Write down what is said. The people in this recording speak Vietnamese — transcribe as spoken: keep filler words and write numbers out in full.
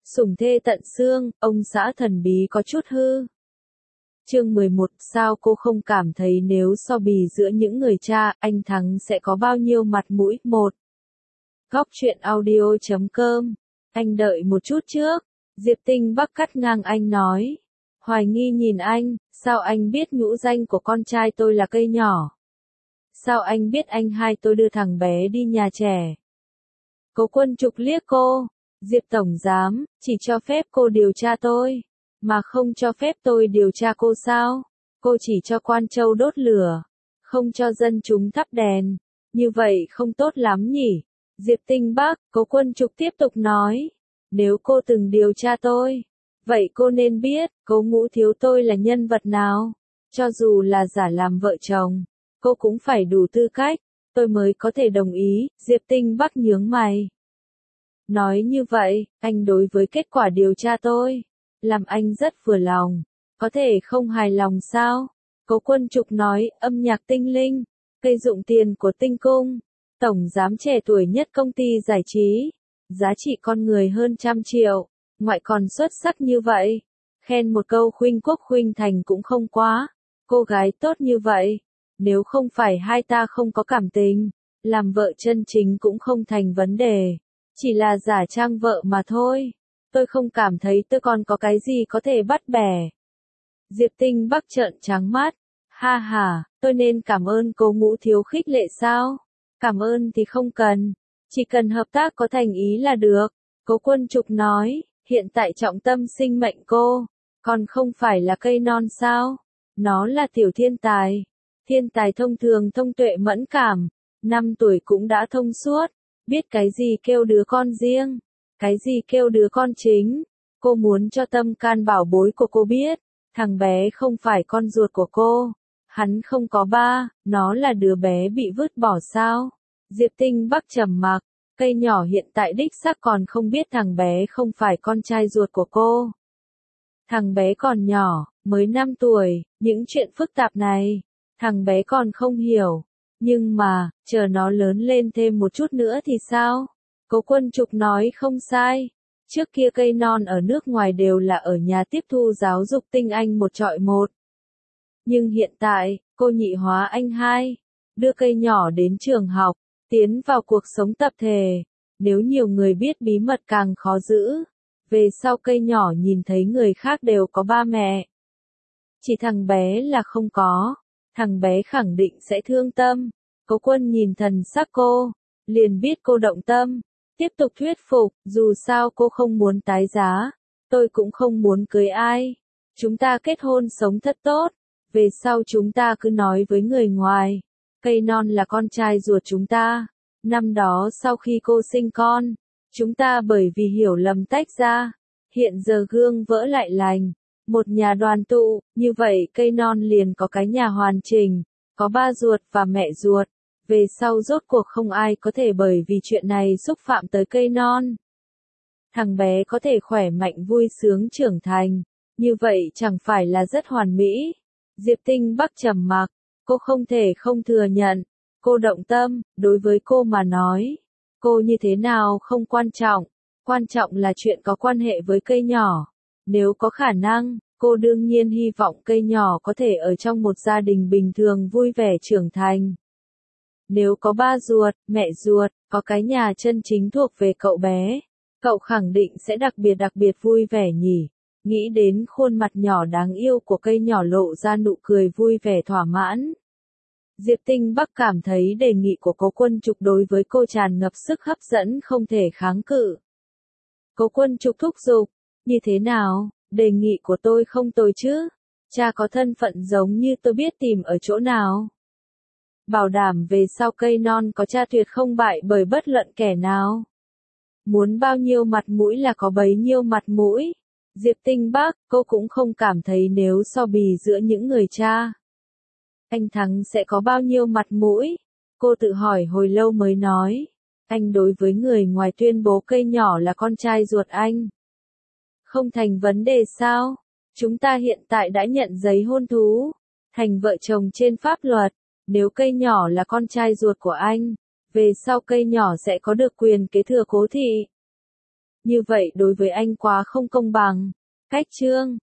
Sủng thê tận xương, ông xã thần bí có chút hư. Chương mười một, sao cô không cảm thấy nếu so bì giữa những người cha, anh Thắng sẽ có bao nhiêu mặt mũi? Một. Góc truyện audio chấm com. Anh đợi một chút trước. Diệp Tinh Bắc cắt ngang anh nói. Hoài nghi nhìn anh, sao anh biết nhũ danh của con trai tôi là cây nhỏ? Sao anh biết anh hai tôi đưa thằng bé đi nhà trẻ? Cố Quân Trục liếc cô. Diệp Tổng Giám, chỉ cho phép cô điều tra tôi, mà không cho phép tôi điều tra cô sao? Cô chỉ cho quan châu đốt lửa, không cho dân chúng thắp đèn. Như vậy không tốt lắm nhỉ? Diệp Tinh Bắc, Cố Quân Trục tiếp tục nói. Nếu cô từng điều tra tôi, vậy cô nên biết, Cố Ngũ Thiếu tôi là nhân vật nào. Cho dù là giả làm vợ chồng, cô cũng phải đủ tư cách, tôi mới có thể đồng ý. Diệp Tinh Bắc nhướng mày. Nói như vậy, anh đối với kết quả điều tra tôi, làm anh rất vừa lòng, có thể không hài lòng sao? Cố Quân Trục nói, âm nhạc tinh linh, cây dụng tiền của tinh cung, tổng giám trẻ tuổi nhất công ty giải trí, giá trị con người hơn trăm triệu, ngoại còn xuất sắc như vậy, khen một câu khuynh quốc khuynh thành cũng không quá, cô gái tốt như vậy, nếu không phải hai ta không có cảm tình, làm vợ chân chính cũng không thành vấn đề. Chỉ là giả trang vợ mà thôi. Tôi không cảm thấy tôi còn có cái gì có thể bắt bẻ. Diệp Tinh Bắc trợn trắng mắt. Ha ha, tôi nên cảm ơn Cố Ngũ Thiếu khích lệ sao? Cảm ơn thì không cần. Chỉ cần hợp tác có thành ý là được. Cố Quân Trục nói, hiện tại trọng tâm sinh mệnh cô, còn không phải là cây non sao? Nó là tiểu thiên tài. Thiên tài thông thường thông tuệ mẫn cảm. Năm tuổi cũng đã thông suốt. Biết cái gì kêu đứa con riêng, cái gì kêu đứa con chính. Cô muốn cho tâm can bảo bối của cô biết, thằng bé không phải con ruột của cô. Hắn không có ba, nó là đứa bé bị vứt bỏ sao? Diệp Tinh Bắc trầm mặc, cây nhỏ hiện tại đích xác còn không biết thằng bé không phải con trai ruột của cô. Thằng bé còn nhỏ, mới năm tuổi, những chuyện phức tạp này, thằng bé còn không hiểu. Nhưng mà, chờ nó lớn lên thêm một chút nữa thì sao? Cố Quân Trục nói không sai. Trước kia cây non ở nước ngoài đều là ở nhà tiếp thu giáo dục tinh anh một trọi một. Nhưng hiện tại, cô nhị hóa anh hai, đưa cây nhỏ đến trường học, tiến vào cuộc sống tập thể. Nếu nhiều người biết bí mật càng khó giữ. Về sau cây nhỏ nhìn thấy người khác đều có ba mẹ. Chỉ thằng bé là không có. Thằng bé khẳng định sẽ thương tâm. Cố Quân nhìn thần sắc cô, liền biết cô động tâm, tiếp tục thuyết phục, dù sao cô không muốn tái giá, tôi cũng không muốn cưới ai. Chúng ta kết hôn sống thật tốt, về sau chúng ta cứ nói với người ngoài, cây non là con trai ruột chúng ta. Năm đó sau khi cô sinh con, chúng ta bởi vì hiểu lầm tách ra, hiện giờ gương vỡ lại lành. Một nhà đoàn tụ, như vậy cây non liền có cái nhà hoàn chỉnh, có ba ruột và mẹ ruột. Về sau rốt cuộc không ai có thể bởi vì chuyện này xúc phạm tới cây non. Thằng bé có thể khỏe mạnh vui sướng trưởng thành, như vậy chẳng phải là rất hoàn mỹ. Diệp Tinh Bắc trầm mặc, cô không thể không thừa nhận, cô động tâm, đối với cô mà nói, cô như thế nào không quan trọng, quan trọng là chuyện có quan hệ với cây nhỏ. Nếu có khả năng, cô đương nhiên hy vọng cây nhỏ có thể ở trong một gia đình bình thường vui vẻ trưởng thành. Nếu có ba ruột, mẹ ruột, có cái nhà chân chính thuộc về cậu bé, cậu khẳng định sẽ đặc biệt đặc biệt vui vẻ nhỉ. Nghĩ đến khuôn mặt nhỏ đáng yêu của cây nhỏ lộ ra nụ cười vui vẻ thỏa mãn. Diệp Tinh Bắc cảm thấy đề nghị của Cố Quân Trục đối với cô tràn ngập sức hấp dẫn không thể kháng cự. Cố Quân Trục thúc giục, như thế nào, đề nghị của tôi không tồi chứ? Cha có thân phận giống như tôi biết tìm ở chỗ nào? Bảo đảm về sau cây non có cha tuyệt không bại bởi bất luận kẻ nào. Muốn bao nhiêu mặt mũi là có bấy nhiêu mặt mũi. Diệp Tinh Bắc, cô cũng không cảm thấy nếu so bì giữa những người cha, anh Thắng sẽ có bao nhiêu mặt mũi. Cô tự hỏi hồi lâu mới nói, anh đối với người ngoài tuyên bố cây nhỏ là con trai ruột anh. Không thành vấn đề sao? Chúng ta hiện tại đã nhận giấy hôn thú, thành vợ chồng trên pháp luật. Nếu cây nhỏ là con trai ruột của anh, về sau cây nhỏ sẽ có được quyền kế thừa Cố thị. Như vậy đối với anh quá không công bằng. Cách chương